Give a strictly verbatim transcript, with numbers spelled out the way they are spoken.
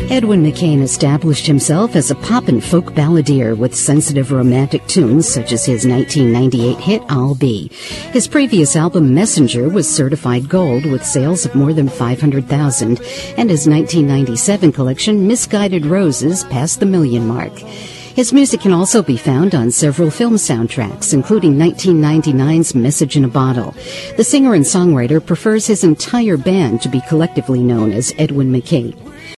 Edwin McCain established himself as a pop and folk balladeer with sensitive romantic tunes such as his nineteen ninety-eight hit I'll Be. His previous album Messenger was certified gold with sales of more than five hundred thousand, and his nineteen ninety-seven collection Misguided Roses passed the million mark. His music can also be found on several film soundtracks, including nineteen ninety-nine's Message in a Bottle. The singer and songwriter prefers his entire band to be collectively known as Edwin McCain.